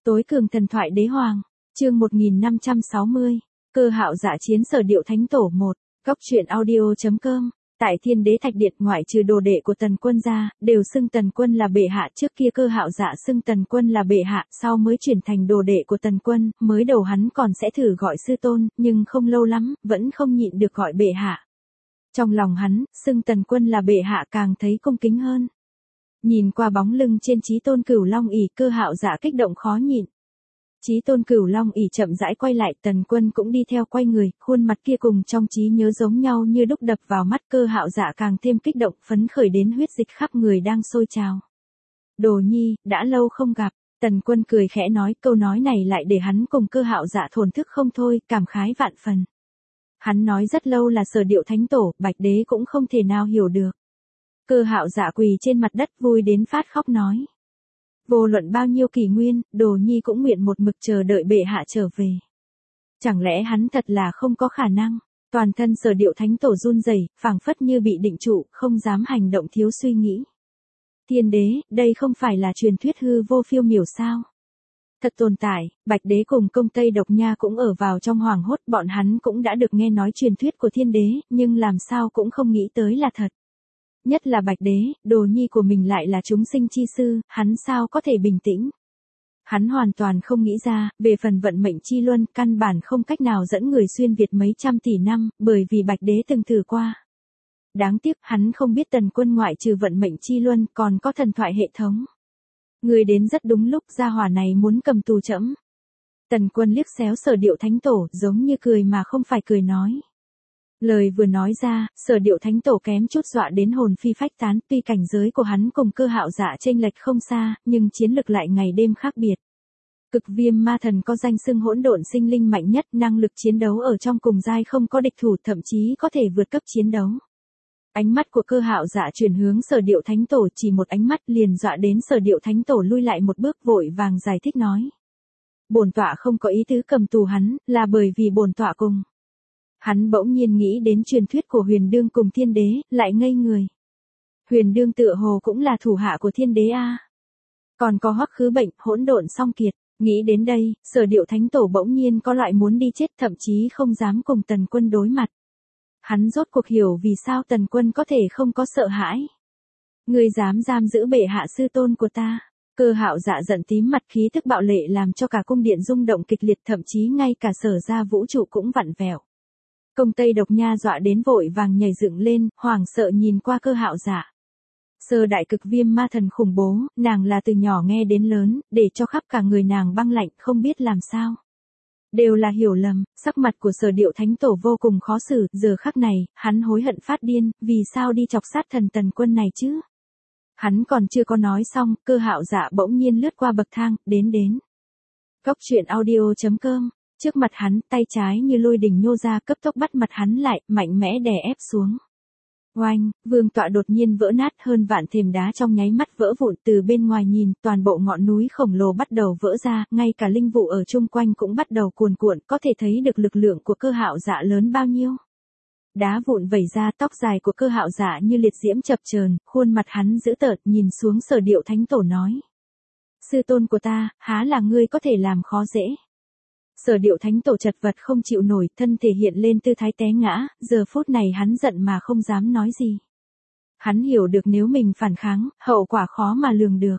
Tối cường thần thoại đế hoàng, chương 1560, cơ hạo dạ chiến Sở Điệu Thánh Tổ 1, góc truyện audio.com. Tại Thiên Đế Thạch Điện, ngoại trừ đồ đệ của Tần Quân ra, đều xưng Tần Quân là bệ hạ. Trước kia cơ hạo dạ xưng Tần Quân là bệ hạ, sau mới chuyển thành đồ đệ của Tần Quân. Mới đầu hắn còn sẽ thử gọi sư tôn, nhưng không lâu lắm, vẫn không nhịn được gọi bệ hạ. Trong lòng hắn, xưng Tần Quân là bệ hạ càng thấy cung kính hơn. Nhìn qua bóng lưng trên Chí Tôn Cửu Long ỷ, cơ hạo dạ kích động khó nhịn. Chí Tôn Cửu Long ỷ chậm rãi quay lại, Tần Quân cũng đi theo quay người, khuôn mặt kia cùng trong trí nhớ giống nhau như đúc đập vào mắt. Cơ hạo dạ càng thêm kích động, phấn khởi đến huyết dịch khắp người đang sôi trào. Đồ nhi, đã lâu không gặp. Tần Quân cười khẽ nói, câu nói này lại để hắn cùng cơ hạo dạ thổn thức không thôi, cảm khái vạn phần. Hắn nói rất lâu là Sở Điệu Thánh Tổ, Bạch Đế cũng không thể nào hiểu được. Cơ hạo dạ quỳ trên mặt đất vui đến phát khóc nói. Vô luận bao nhiêu kỷ nguyên, Đồ nhi cũng nguyện một mực chờ đợi bệ hạ trở về. Chẳng lẽ hắn thật là không có khả năng? Toàn thân Sở Điệu Thánh Tổ run rẩy, phảng phất như bị định trụ, không dám hành động thiếu suy nghĩ. Thiên đế, đây không phải là truyền thuyết hư vô phiêu miểu sao? Thật tồn tại. Bạch Đế cùng Công Tây Độc Nha cũng ở vào trong hoảng hốt, bọn hắn cũng đã được nghe nói truyền thuyết của Thiên Đế, nhưng làm sao cũng không nghĩ tới là thật. Nhất là Bạch Đế, đồ nhi của mình lại là chúng sinh chi sư, hắn sao có thể bình tĩnh. Hắn hoàn toàn không nghĩ ra, về phần vận mệnh chi luân, căn bản không cách nào dẫn người xuyên Việt mấy trăm tỷ năm, bởi vì Bạch Đế từng thử qua. Đáng tiếc, hắn không biết Tần Quân ngoại trừ vận mệnh chi luân, còn có thần thoại hệ thống. Người đến rất đúng lúc, gia hỏa này muốn cầm tù trẫm. Tần Quân liếc xéo Sở Điệu Thánh Tổ, giống như cười mà không phải cười nói. Lời vừa nói ra, Sở Điệu Thánh Tổ kém chút dọa đến hồn phi phách tán. Tuy cảnh giới của hắn cùng cơ hạo dạ chênh lệch không xa, nhưng chiến lực lại ngày đêm khác biệt. Cực Viêm Ma Thần có danh xưng hỗn độn sinh linh mạnh nhất, năng lực chiến đấu ở trong cùng giai không có địch thủ, thậm chí có thể vượt cấp chiến đấu. Ánh mắt của cơ hạo dạ chuyển hướng Sở Điệu Thánh Tổ, chỉ một ánh mắt liền dọa đến Sở Điệu Thánh Tổ lui lại một bước, vội vàng giải thích nói. Bổn tọa không có ý tứ cầm tù hắn, là bởi vì bổn tọa cùng. Hắn bỗng nhiên nghĩ đến truyền thuyết của Huyền Đương cùng Thiên Đế, lại ngây người. Huyền Đương tựa hồ cũng là thủ hạ của Thiên Đế a. Còn có Hoắc Khứ Bệnh, hỗn độn song kiệt. Nghĩ đến đây, Sở Điệu Thánh Tổ bỗng nhiên có loại muốn đi chết, thậm chí không dám cùng Tần Quân đối mặt. Hắn rốt cuộc hiểu vì sao Tần Quân có thể không có sợ hãi. Ngươi dám giam giữ bệ hạ sư tôn của ta. Cơ hạo dạ giận tím mặt, khí thức bạo lệ làm cho cả cung điện rung động kịch liệt, thậm chí ngay cả Sở gia vũ trụ cũng vặn vẹo. Công Tây Độc Nha dọa đến vội vàng nhảy dựng lên, hoảng sợ nhìn qua cơ hạo dạ. Sơ đại cực viêm ma thần khủng bố, nàng là từ nhỏ nghe đến lớn, để cho khắp cả người nàng băng lạnh, không biết làm sao. Đều là hiểu lầm. Sắc mặt của Sở Điệu Thánh Tổ vô cùng khó xử, giờ khắc này, hắn hối hận phát điên, vì sao đi chọc sát thần Tần Quân này chứ? Hắn còn chưa có nói xong, cơ hạo dạ bỗng nhiên lướt qua bậc thang, đến. Góc truyện audio.com. Trước mặt hắn, tay trái như lôi đình nhô ra, cấp tốc bắt mặt hắn lại, mạnh mẽ đè ép xuống. Oanh, vương tọa đột nhiên vỡ nát, hơn vạn thềm đá trong nháy mắt vỡ vụn. Từ bên ngoài nhìn, toàn bộ ngọn núi khổng lồ bắt đầu vỡ ra, ngay cả linh vụ ở chung quanh cũng bắt đầu cuồn cuộn, có thể thấy được lực lượng của cơ hạo dạ lớn bao nhiêu. Đá vụn vẩy ra, tóc dài của cơ hạo dạ như liệt diễm chập chờn, khuôn mặt hắn dữ tợn, nhìn xuống Sở Điệu Thánh Tổ nói. Sư tôn của ta, há là ngươi có thể làm khó dễ. Sở Điệu Thánh Tổ chật vật không chịu nổi, thân thể hiện lên tư thái té ngã, giờ phút này hắn giận mà không dám nói gì. Hắn hiểu được nếu mình phản kháng, hậu quả khó mà lường được.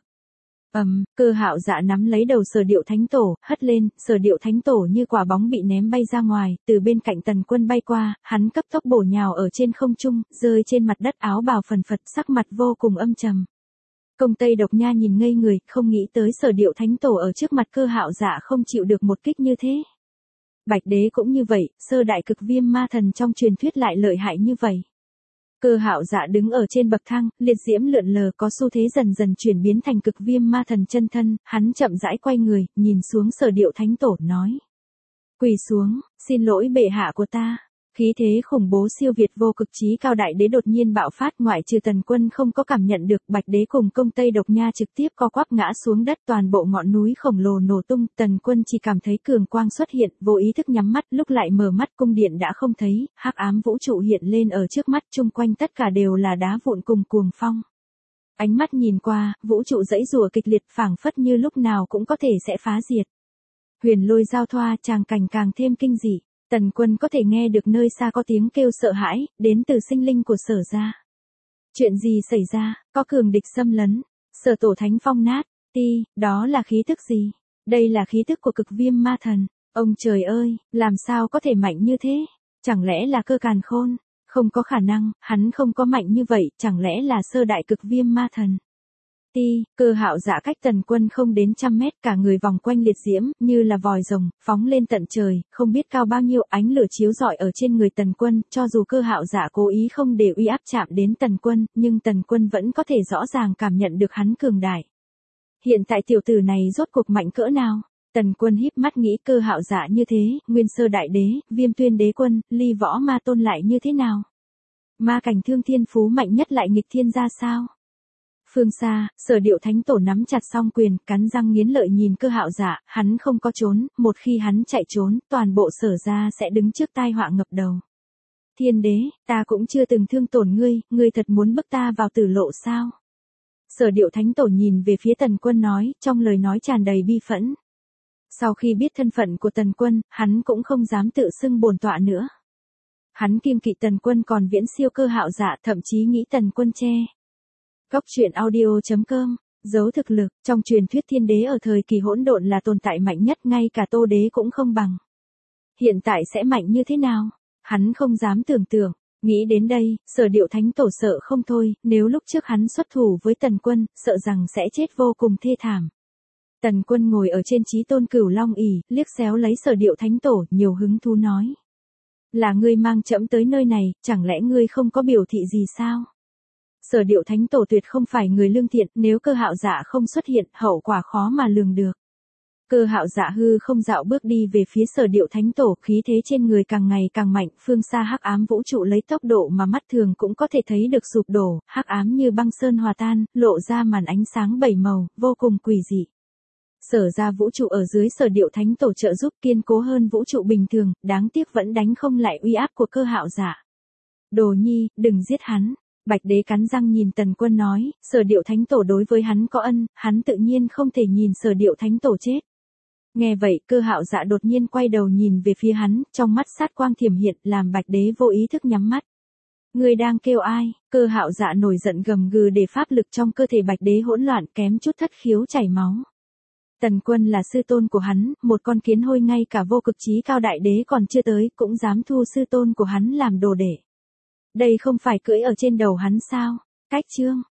Cơ hạo dạ nắm lấy đầu Sở Điệu Thánh Tổ, hất lên, Sở Điệu Thánh Tổ như quả bóng bị ném bay ra ngoài, từ bên cạnh Tần Quân bay qua, hắn cấp tốc bổ nhào ở trên không trung, rơi trên mặt đất, áo bào phần phật, sắc mặt vô cùng âm trầm. Công Tây Độc Nha nhìn ngây người, không nghĩ tới Sở Điệu Thánh Tổ ở trước mặt cơ hạo dạ không chịu được một kích như thế. Bạch Đế cũng như vậy, sơ đại cực viêm ma thần trong truyền thuyết lại lợi hại như vậy. Cơ hạo dạ đứng ở trên bậc thang, liệt diễm lượn lờ, có xu thế dần dần chuyển biến thành cực viêm ma thần chân thân, hắn chậm rãi quay người, nhìn xuống Sở Điệu Thánh Tổ nói. Quỳ xuống, xin lỗi bệ hạ của ta. Khí thế khủng bố siêu việt vô cực chí cao đại đế đột nhiên bạo phát, ngoại trừ Tần Quân không có cảm nhận được, Bạch Đế cùng Công Tây Độc Nha trực tiếp co quắp ngã xuống đất, toàn bộ ngọn núi khổng lồ nổ tung. Tần Quân chỉ cảm thấy cường quang xuất hiện, vô ý thức nhắm mắt, lúc lại mở mắt cung điện đã không thấy, hắc ám vũ trụ hiện lên ở trước mắt, chung quanh tất cả đều là đá vụn cùng cuồng phong. Ánh mắt nhìn qua, vũ trụ giãy giụa kịch liệt phảng phất như lúc nào cũng có thể sẽ phá diệt. Huyền lôi giao thoa, tràng cảnh càng thêm kinh dị. Tần Quân có thể nghe được nơi xa có tiếng kêu sợ hãi, đến từ sinh linh của Sở gia. Chuyện gì xảy ra, có cường địch xâm lấn, Sở tổ thánh phong nát, đó là khí tức gì? Đây là khí tức của cực viêm ma thần. Ông trời ơi, làm sao có thể mạnh như thế? Chẳng lẽ là cơ càn khôn? Không có khả năng, hắn không có mạnh như vậy, chẳng lẽ là sơ đại cực viêm ma thần? Cơ Hạo Dạ cách Tần Quân không đến 100 mét, cả người vòng quanh liệt diễm, như là vòi rồng, phóng lên tận trời, không biết cao bao nhiêu, ánh lửa chiếu rọi ở trên người Tần Quân, cho dù Cơ Hạo Dạ cố ý không để uy áp chạm đến Tần Quân, nhưng Tần Quân vẫn có thể rõ ràng cảm nhận được hắn cường đại. Hiện tại tiểu tử này rốt cuộc mạnh cỡ nào? Tần Quân híp mắt nghĩ Cơ Hạo Dạ như thế, Nguyên Sơ Đại Đế, Viêm Tuyên Đế Quân, Ly Võ Ma Tôn lại như thế nào? Ma cảnh thương thiên phú mạnh nhất lại nghịch thiên ra sao? Phương xa, Sở Điệu Thánh Tổ nắm chặt song quyền, cắn răng nghiến lợi nhìn Cơ Hạo Dạ, hắn không có trốn, một khi hắn chạy trốn, toàn bộ Sở gia sẽ đứng trước tai họa ngập đầu. Thiên đế, ta cũng chưa từng thương tổn ngươi thật muốn bức ta vào tử lộ sao? Sở Điệu Thánh Tổ nhìn về phía Tần Quân nói, trong lời nói tràn đầy bi phẫn. Sau khi biết thân phận của Tần Quân, hắn cũng không dám tự xưng bổn tọa nữa. Hắn kiêng kỵ Tần Quân còn viễn siêu Cơ Hạo Dạ, thậm chí nghĩ Tần Quân che. Góc truyện audio.com, giấu thực lực, trong truyền thuyết thiên đế ở thời kỳ hỗn độn là tồn tại mạnh nhất, ngay cả Tô đế cũng không bằng. Hiện tại sẽ mạnh như thế nào? Hắn không dám tưởng tượng. Nghĩ đến đây, Sở Điệu Thánh Tổ sợ không thôi, nếu lúc trước hắn xuất thủ với Tần Quân, sợ rằng sẽ chết vô cùng thê thảm. Tần Quân ngồi ở trên chí tôn cửu long ỷ, liếc xéo lấy Sở Điệu Thánh Tổ, nhiều hứng thú nói. Là ngươi mang trẫm tới nơi này, chẳng lẽ ngươi không có biểu thị gì sao? Sở Điệu Thánh Tổ tuyệt không phải người lương thiện, nếu Cơ Hạo Dạ không xuất hiện, hậu quả khó mà lường được. Cơ Hạo Dạ hư không dạo bước đi về phía Sở Điệu Thánh Tổ, khí thế trên người càng ngày càng mạnh, phương xa hắc ám vũ trụ lấy tốc độ mà mắt thường cũng có thể thấy được sụp đổ, hắc ám như băng sơn hòa tan, lộ ra màn ánh sáng bảy màu, vô cùng quỷ dị. Sở ra vũ trụ ở dưới Sở Điệu Thánh Tổ trợ giúp kiên cố hơn vũ trụ bình thường, đáng tiếc vẫn đánh không lại uy áp của Cơ Hạo Dạ. Đồ nhi, đừng giết hắn. Bạch Đế cắn răng nhìn Tần Quân nói, Sở Điệu Thánh Tổ đối với hắn có ân, hắn tự nhiên không thể nhìn Sở Điệu Thánh Tổ chết. Nghe vậy, Cơ Hạo Dạ đột nhiên quay đầu nhìn về phía hắn, trong mắt sát quang thiểm hiện, làm Bạch Đế vô ý thức nhắm mắt. Ngươi đang kêu ai? Cơ Hạo Dạ nổi giận gầm gừ để pháp lực trong cơ thể Bạch Đế hỗn loạn, kém chút thất khiếu chảy máu. Tần Quân là sư tôn của hắn, một con kiến hôi ngay cả vô cực chí cao đại đế còn chưa tới, cũng dám thu sư tôn của hắn làm đồ đệ. Đây không phải cưỡi ở trên đầu hắn sao? Cách chương.